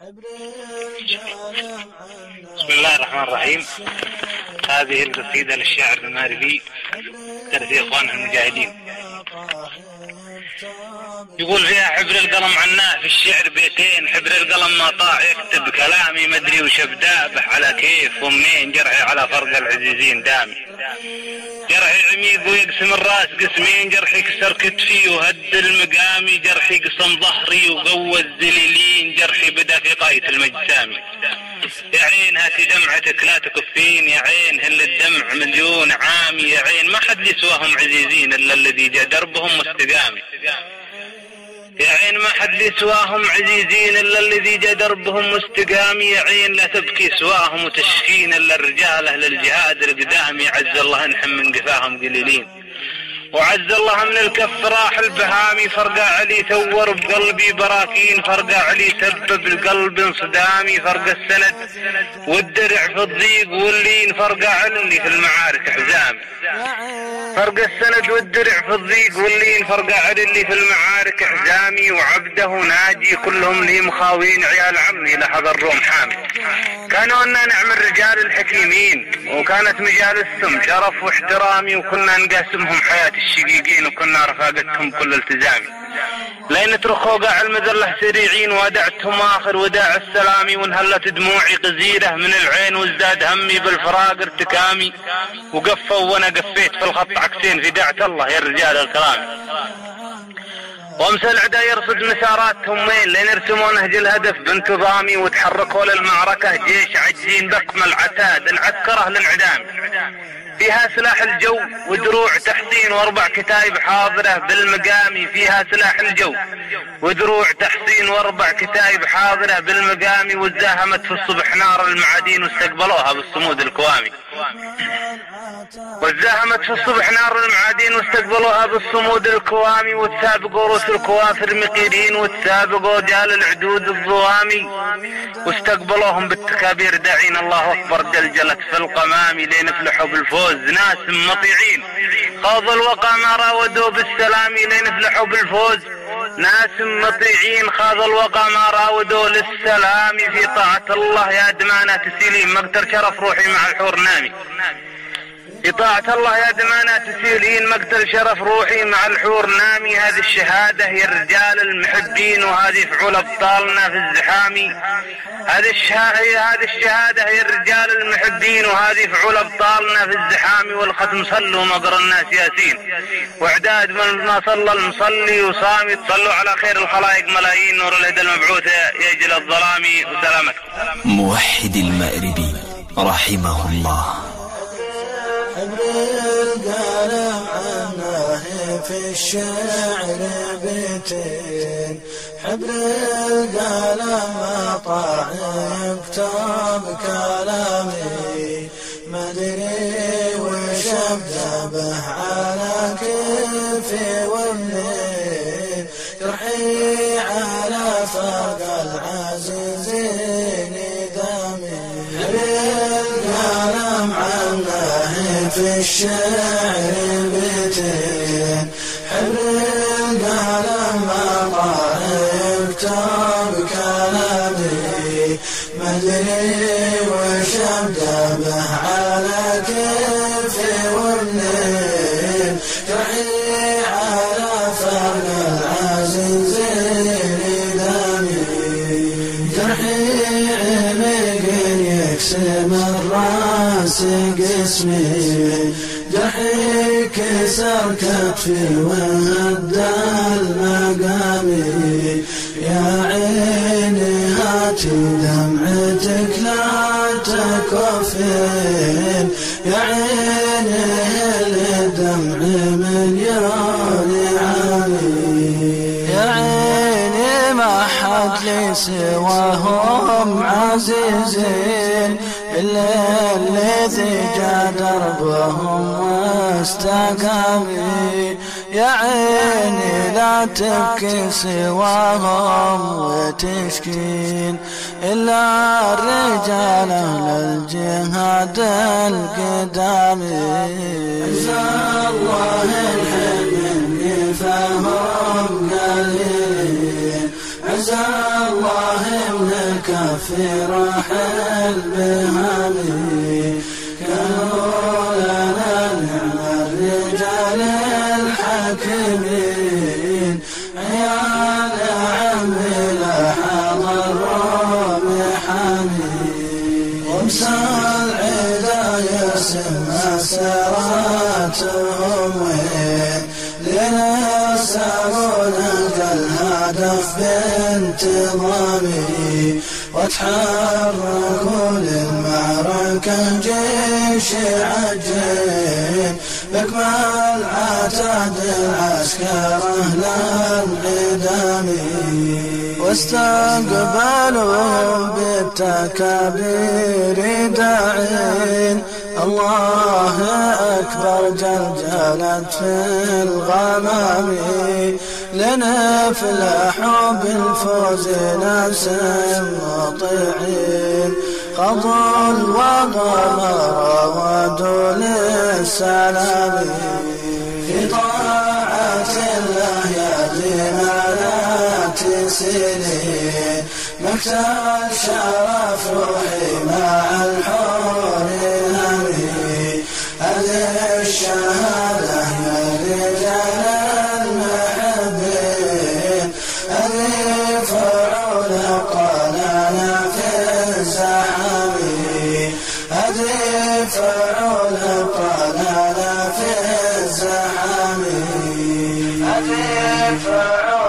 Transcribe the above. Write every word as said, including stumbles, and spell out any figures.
بسم الله الرحمن الرحيم. هذه القصيدة للشاعر المغربي ترثي إخوانه المجاهدين. يقول فيها: حبر القلم عناه في الشعر بيتين، حبر القلم ما طاع يكتب كلامي، مدري وش ابدأ على كيف ومنين، جرحي على فرق العزيزين دامي، جرحي عميق ويقسم الراس قسمين، جرحي كسر كتفي وهد المقامي، جرحي قسم ظهري وقوى الذليلين، جرحي بدا في قاية المجسامي. يا عين هاتي دمعتك لا تكفين، يا عين هل الدمع مليون عامي، يا عين ما حد يسواهم عزيزين الا الذي جا دربهم مستقامي، يا عين ما حد يسواهم عزيزين الا الذي جا دربهم مستقامي، يا عين لا تبكي سواهم وتشكين الا الرجال اهل الجهاد القدامي، عز الله انحم من قفاهم قليلين، وعز الله من الكف راح البهامي، فرقع علي ثور بقلبي براكين، فرقع علي سبب القلب انصدامي، فرق السند والدرع في الضيق واللين، فرقع علي في المعارك حزامي، فرق السند والدرع في الضيق واللين، فرقع علي في المعارك حزامي، وعبده ناجي كلهم لي مخاوين، عيال عمي لحظ الروم حامي، كانوا أننا نعم الرجال الحكيمين، وكانت مجالسهم شرف واحترامي، وكنا نقاسمهم حياة الشقيقين، وكنا رفاقتهم كل التزامي، لين ترخوا قاع المذلة سريعين، ودعتهم آخر وداع السلامي، وانهلت دموعي قزيرة من العين، وازداد همي بالفراق ارتكامي، وقفوا وانا قفيت في الخط عكسين، في دعت الله يا الرجال الكرامي، وامسى العدا يرصد مساراتهم وين، لين يرسموا نهج الهدف بانتظامي، وتحركوا للمعركة جيش عجين بقم العتاد العسكرة للانعدام، فيها سلاح الجو ودروع تحسين، واربع كتايب حاضرة بالمقامي، فيها سلاح الجو ودروع تحسين واربع كتايب حاضرة بالمقامي، وازداهمت في الصبح نار المعادين، واستقبلوها بالصمود الكوامي، وازداهمت في الصبح نار المعادين، واستقبلوها بالصمود الكوامي، وتسابقوا روس الكوافر مقيرين، وتسابقوا جال العدود الظوامي، واستقبلوهم بالتكابير داعين الله اكبر، جلجلت في القمام، لينفلحوا بالفوز ناس مطيعين، خاضوا الوقى ما راودوا بالسلام، لينفلحوا بالفوز ناس مطيعين، خاضوا الوقى ما راودوا للسلام، في طاعة الله يا دمانة تسيلين، مقدر شرف روحي مع الحور نامي، في طاعة الله يا دمانة تسيلين، مقتل شرف روحي مع الحور نامي، هذه الشهادة هي الرجال المحبين، وهذه فعول أبطالنا في الزحام، هذه الشهادة هذه الشهادة هي الرجال المحبين، وهذه فعول أبطالنا في الزحام، والختم صلوا مقر الناس ياسين، واعداد من ما صلى المصلي وصامي، صلوا على خير الخلائق ملايين، نور الهدى المبعوثة يجل الظلام، وسلامتكم. موحد المأربي رحمه الله. حبر القلم عناه في الشعر بيتين، حبر القلم ما طاع يكتب كلامي، مدري وش ابدا به على كيفي والليل، جرحي على فرق العزيزين دامي، القلم عناه في الشعر بيتين، حبر القلم ما طاع يكتب كلامي، مدري وش ابدا به على كيفي والليل، جرحي على فرق العزيزين دامي، جرحي عميق يقسم الراس قسمي، جرحي كسر كتفي وهد المقامي، يا عيني هاتي دمعتك لا تكفين، يا عيني الدمع مليون عامي، يا عيني ما حد لي سواهم عزيزين إلا الذي جا دربهم واستقامي، يا عيني لا تبكي سواهم وتشكين إلا الرجال أهل الجهاد القدامي، عسى الله الحين فهم قليلين، عسى عسى الله منك في رحل بهامي كانوا لنا نعم الرجال الحاكمين عيال عمي لحظ الروم حامي وامسى العدا يسمى سراتهم وين لنسألون الهدف بانتظامي وتحركوا للمعركة جيش عجين بكمال عتاد العسكر أهل الانعدام واستقبلوا بالتكابير داعين الله أكبر جلجلت في الغمام لنفلح بالفوز ناس مطيعين خضوا الوغمر ودوا للسلام في طاعة الله يدينا لا سنين مكتب شرف روحي مع الحور الهمي هذه الشهادة يا رجال المحبين هذه فعول قنانا في الزحام هذه فعول قنانا في الزحام هذه فعول